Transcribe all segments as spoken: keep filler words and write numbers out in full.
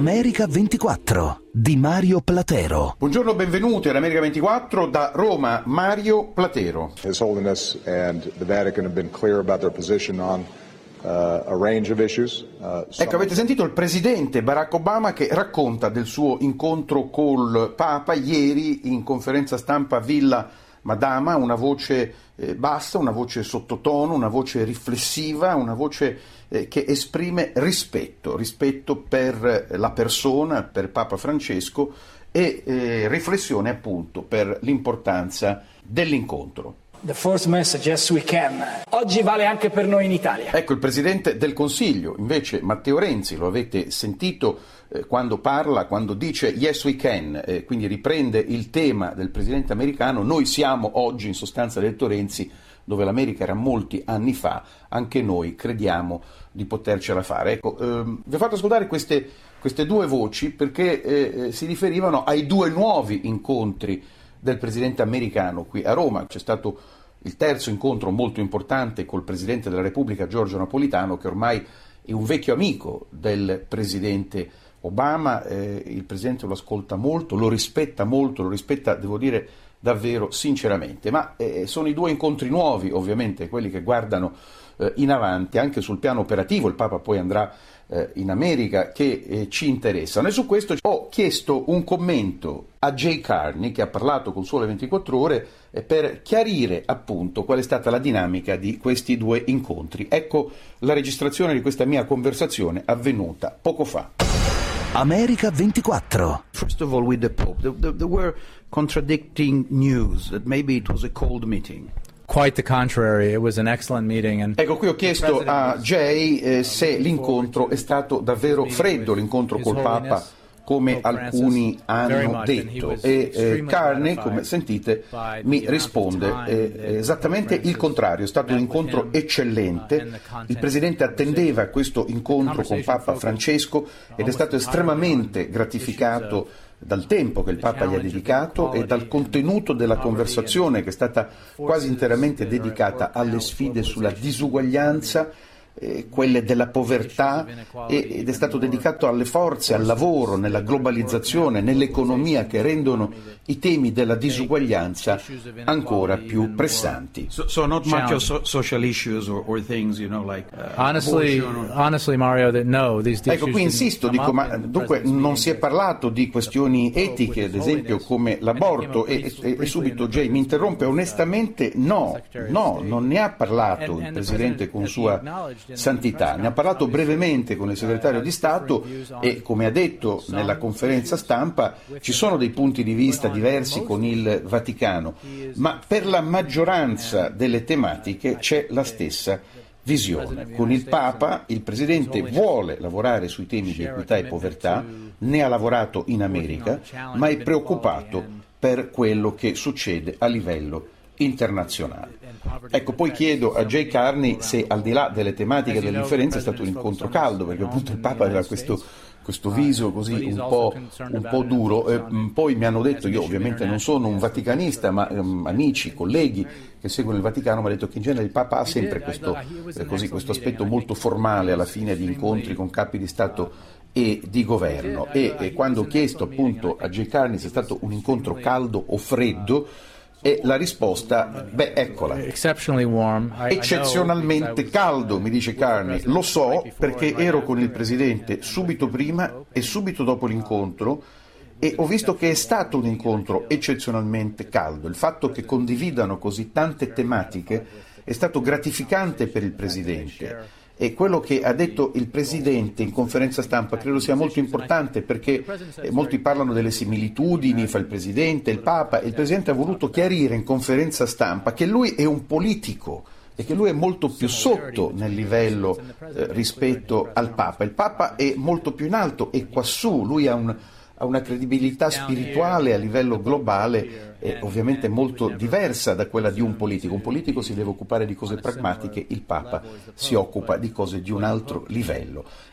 America ventiquattro di Mario Platero. Buongiorno, benvenuti all'America ventiquattro da Roma, Mario Platero. His Holiness and the Vatican have been clear about their position on uh, a range of issues. Uh, ecco, avete sentito il presidente Barack Obama che racconta del suo incontro col Papa ieri in conferenza stampa a Villa Madama, una voce eh, bassa, una voce sottotono, una voce riflessiva, una voce eh, che esprime rispetto, rispetto per la persona, per Papa Francesco e eh, riflessione appunto per l'importanza dell'incontro. The fourth message, yes we can. Oggi vale anche per noi in Italia. Ecco, il Presidente del Consiglio, invece Matteo Renzi, lo avete sentito eh, quando parla, quando dice yes we can, eh, quindi riprende il tema del Presidente americano, noi siamo oggi, in sostanza ha detto Renzi, dove l'America era molti anni fa, anche noi crediamo di potercela fare. Ecco, ehm, vi ho fatto ascoltare queste, queste due voci perché eh, si riferivano ai due nuovi incontri del Presidente americano qui a Roma. C'è stato il terzo incontro molto importante col Presidente della Repubblica Giorgio Napolitano, che ormai è un vecchio amico del Presidente Obama, eh, il Presidente lo ascolta molto, lo rispetta molto, lo rispetta, devo dire, davvero sinceramente, ma eh, sono i due incontri nuovi, ovviamente, quelli che guardano eh, in avanti, anche sul piano operativo, il Papa poi andrà eh, in America, che eh, ci interessano. E su questo ho chiesto un commento a Jay Carney, che ha parlato con Sole ventiquattro Ore, eh, per chiarire appunto qual è stata la dinamica di questi due incontri. Ecco la registrazione di questa mia conversazione avvenuta poco fa. America ventiquattro. First of all, with the Pope, there, there, there were contradicting news that maybe it was a cold meeting. Quite the contrary, it was an excellent meeting. And ecco, qui ho chiesto a Jay eh, se l'incontro è stato davvero freddo, l'incontro col Papa, come alcuni hanno detto, e eh, Carney, come sentite, mi risponde eh, esattamente il contrario. È stato un incontro eccellente, il Presidente attendeva questo incontro con Papa Francesco ed è stato estremamente gratificato dal tempo che il Papa gli ha dedicato e dal contenuto della conversazione, che è stata quasi interamente dedicata alle sfide sulla disuguaglianza, Eh, quelle della povertà, e, ed è stato dedicato alle forze, al lavoro, nella globalizzazione, nell'economia, che rendono i temi della disuguaglianza ancora più pressanti. So, so not much of so, social issues or, or things, you know, like uh, honestly, or... honestly, Mario, that no, these, these ecco, qui insisto, dico, ma dunque non si è parlato di questioni etiche, ad esempio come l'aborto, e, e, e subito Jay mi interrompe, onestamente no, no, non ne ha parlato il Presidente con sua Santità, ne ha parlato brevemente con il segretario di Stato e, come ha detto nella conferenza stampa, ci sono dei punti di vista diversi con il Vaticano, ma per la maggioranza delle tematiche c'è la stessa visione. Con il Papa il Presidente vuole lavorare sui temi di equità e povertà, ne ha lavorato in America, ma è preoccupato per quello che succede a livello internazionale. Ecco, poi chiedo a Jay Carney se, al di là delle tematiche dell'inferenza, è stato un incontro caldo, perché appunto il Papa aveva questo, questo viso così un po', un po' duro. E poi mi hanno detto, io ovviamente non sono un vaticanista, ma um, amici, colleghi che seguono il Vaticano mi hanno detto che in genere il Papa ha sempre questo, eh, così, questo aspetto molto formale alla fine di incontri con capi di Stato e di governo. E, e quando ho chiesto appunto a Jay Carney se è stato un incontro caldo o freddo, e la risposta, beh, eccola. Eccezionalmente caldo, mi dice Carney. Lo so perché ero con il Presidente subito prima e subito dopo l'incontro e ho visto che è stato un incontro eccezionalmente caldo. Il fatto che condividano così tante tematiche è stato gratificante per il Presidente. E quello che ha detto il Presidente in conferenza stampa credo sia molto importante, perché eh, molti parlano delle similitudini fra il Presidente e il Papa, e il Presidente ha voluto chiarire in conferenza stampa che lui è un politico e che lui è molto più sotto nel livello eh, rispetto al Papa. Il Papa è molto più in alto e quassù, lui ha un ha una credibilità spirituale a livello globale eh, ovviamente molto diversa da quella di un politico. Un politico si deve occupare di cose pragmatiche, il Papa si occupa di cose di un altro livello.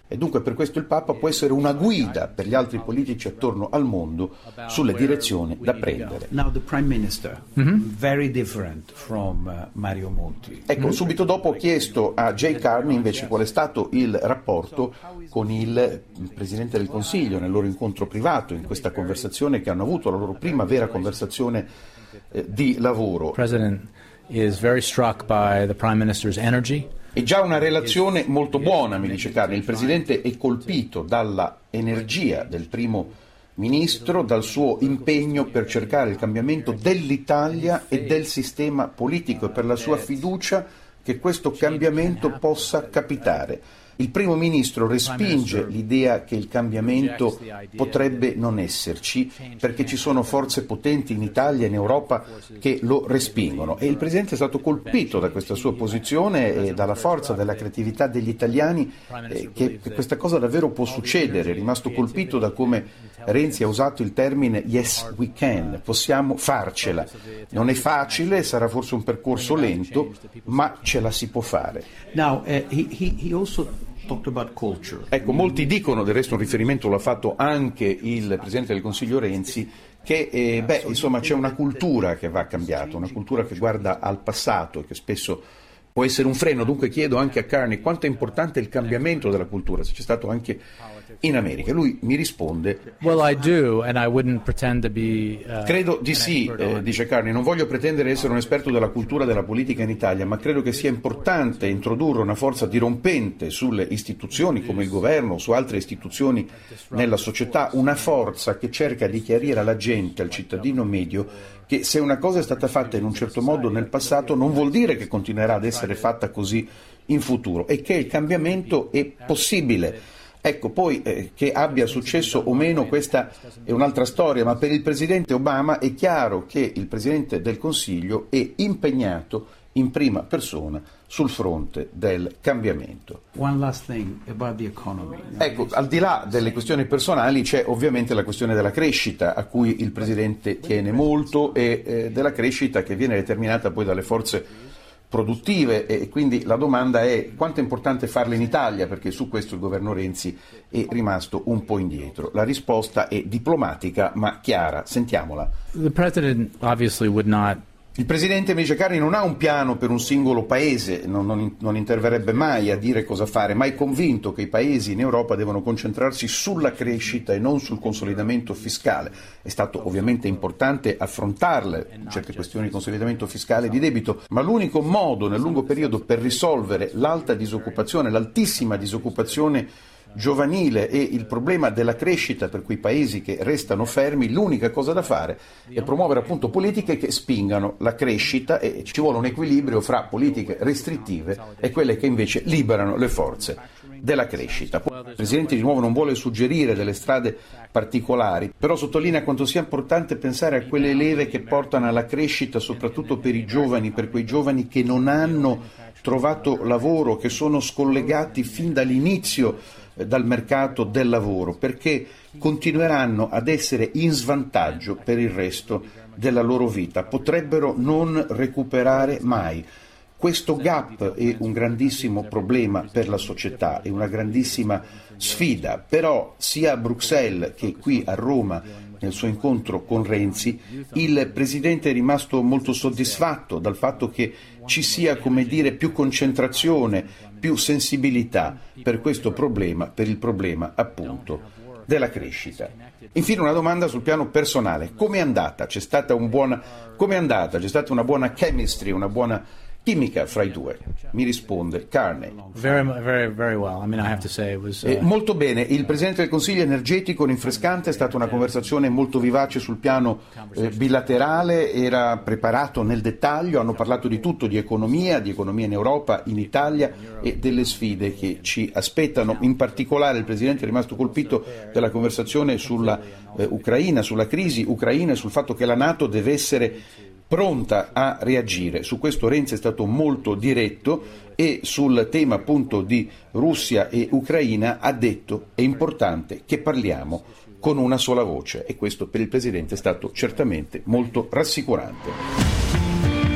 E dunque per questo il Papa può essere una guida per gli altri politici attorno al mondo sulle direzioni da prendere. Now the Prime Minister, mm-hmm. very different from uh, Mario Monti. Ecco, mm-hmm. subito dopo ho chiesto a Jay Carney invece qual è stato il rapporto con il Presidente del Consiglio nel loro incontro privato, in questa conversazione che hanno avuto, la loro prima vera conversazione eh, di lavoro. President is very struck by the Prime Minister's energy. È già una relazione molto buona, mi dice Carney. Il Presidente è colpito dalla energia del primo ministro, dal suo impegno per cercare il cambiamento dell'Italia e del sistema politico e per la sua fiducia che questo cambiamento possa capitare. Il primo ministro respinge l'idea che il cambiamento potrebbe non esserci perché ci sono forze potenti in Italia e in Europa che lo respingono e il Presidente è stato colpito da questa sua posizione e dalla forza, dalla creatività degli italiani eh, che, che questa cosa davvero può succedere. È rimasto colpito da come Renzi ha usato il termine yes we can, possiamo farcela. Non è facile, sarà forse un percorso lento, ma ce la si può fare. Now, uh, he, he, he also About culture. Ecco, molti dicono, del resto un riferimento l'ha fatto anche il Presidente del Consiglio Renzi, che eh, beh, insomma c'è una cultura che va cambiata, una cultura che guarda al passato e che spesso può essere un freno. Dunque chiedo anche a Carney quanto è importante il cambiamento della cultura, se c'è stato anche in America. Lui mi risponde: Well, I do, and I wouldn't pretend to be, uh, credo di sì, eh, dice Carney, non voglio pretendere essere un esperto della cultura della politica in Italia, ma credo che sia importante introdurre una forza dirompente sulle istituzioni come il governo, su altre istituzioni nella società, una forza che cerca di chiarire alla gente, al cittadino medio, che se una cosa è stata fatta in un certo modo nel passato non vuol dire che continuerà ad essere fatta così in futuro e che il cambiamento è possibile. Ecco, poi eh, che abbia successo o meno questa è un'altra storia, ma per il Presidente Obama è chiaro che il Presidente del Consiglio è impegnato in prima persona sul fronte del cambiamento. One last thing about the economy. Ecco, al di là delle questioni personali c'è ovviamente la questione della crescita a cui il Presidente tiene molto e eh, della crescita che viene determinata poi dalle forze produttive e quindi la domanda è quanto è importante farle in Italia, perché su questo il governo Renzi è rimasto un po' indietro. La risposta è diplomatica ma chiara, sentiamola. The president obviously would not Il Presidente invece Carney non ha un piano per un singolo paese, non, non, non interverrebbe mai a dire cosa fare, ma è convinto che i paesi in Europa devono concentrarsi sulla crescita e non sul consolidamento fiscale. È stato ovviamente importante affrontarle, certe questioni di consolidamento fiscale e di debito, ma l'unico modo nel lungo periodo per risolvere l'alta disoccupazione, l'altissima disoccupazione giovanile e il problema della crescita per quei paesi che restano fermi, l'unica cosa da fare è promuovere appunto politiche che spingano la crescita e ci vuole un equilibrio fra politiche restrittive e quelle che invece liberano le forze della crescita. Il Presidente di nuovo non vuole suggerire delle strade particolari, però sottolinea quanto sia importante pensare a quelle leve che portano alla crescita soprattutto per i giovani, per quei giovani che non hanno trovato lavoro, che sono scollegati fin dall'inizio dal mercato del lavoro, perché continueranno ad essere in svantaggio per il resto della loro vita, potrebbero non recuperare mai. Questo gap è un grandissimo problema per la società, è una grandissima sfida, però sia a Bruxelles che qui a Roma nel suo incontro con Renzi il Presidente è rimasto molto soddisfatto dal fatto che ci sia, come dire, più concentrazione, più sensibilità per questo problema, per il problema appunto della crescita. Infine una domanda sul piano personale: come è andata? C'è stata un buona come è andata? C'è stata una buona chemistry, una buona chimica fra i due? Mi risponde Carney. Very, very, very well. I mean, I have to say it was, uh... eh, molto bene. Il Presidente del Consiglio è energetico, rinfrescante, è stata una conversazione molto vivace sul piano eh, bilaterale, era preparato nel dettaglio, hanno parlato di tutto, di economia, di economia in Europa, in Italia e delle sfide che ci aspettano. In particolare il Presidente è rimasto colpito dalla conversazione sulla eh, Ucraina, sulla crisi ucraina e sul fatto che la NATO deve essere pronta a reagire. Su questo Renzi è stato molto diretto e sul tema appunto di Russia e Ucraina ha detto è importante che parliamo con una sola voce e questo per il Presidente è stato certamente molto rassicurante.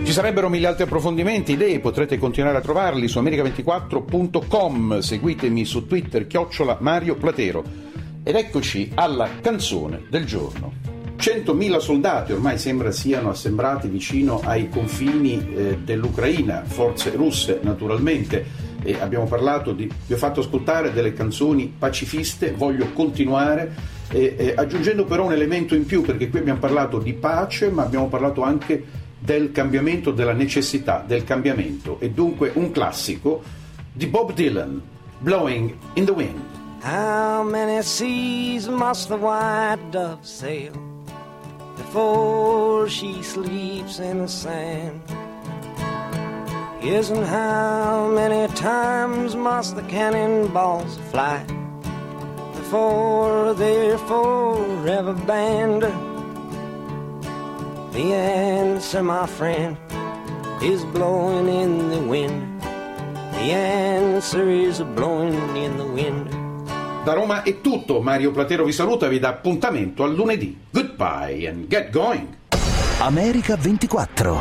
Ci sarebbero mille altri approfondimenti, idee, potrete continuare a trovarli su america ventiquattro punto com, seguitemi su Twitter, chiocciola Mario Platero. Ed eccoci alla canzone del giorno. centomila soldati ormai sembra siano assembrati vicino ai confini eh, dell'Ucraina, forze russe naturalmente, e abbiamo parlato di, vi ho fatto ascoltare delle canzoni pacifiste, voglio continuare eh, eh, aggiungendo però un elemento in più, perché qui abbiamo parlato di pace ma abbiamo parlato anche del cambiamento, della necessità del cambiamento, e dunque un classico di Bob Dylan, Blowing in the Wind. How many seas must the white dove sail before she sleeps in the sand? Yes, and how many times must the cannonballs fly before they're forever banned? The answer, my friend, is blowing in the wind. The answer is blowing in the wind. Da Roma è tutto, Mario Platero vi saluta e vi dà appuntamento a lunedì. Goodbye and get going. America ventiquattro.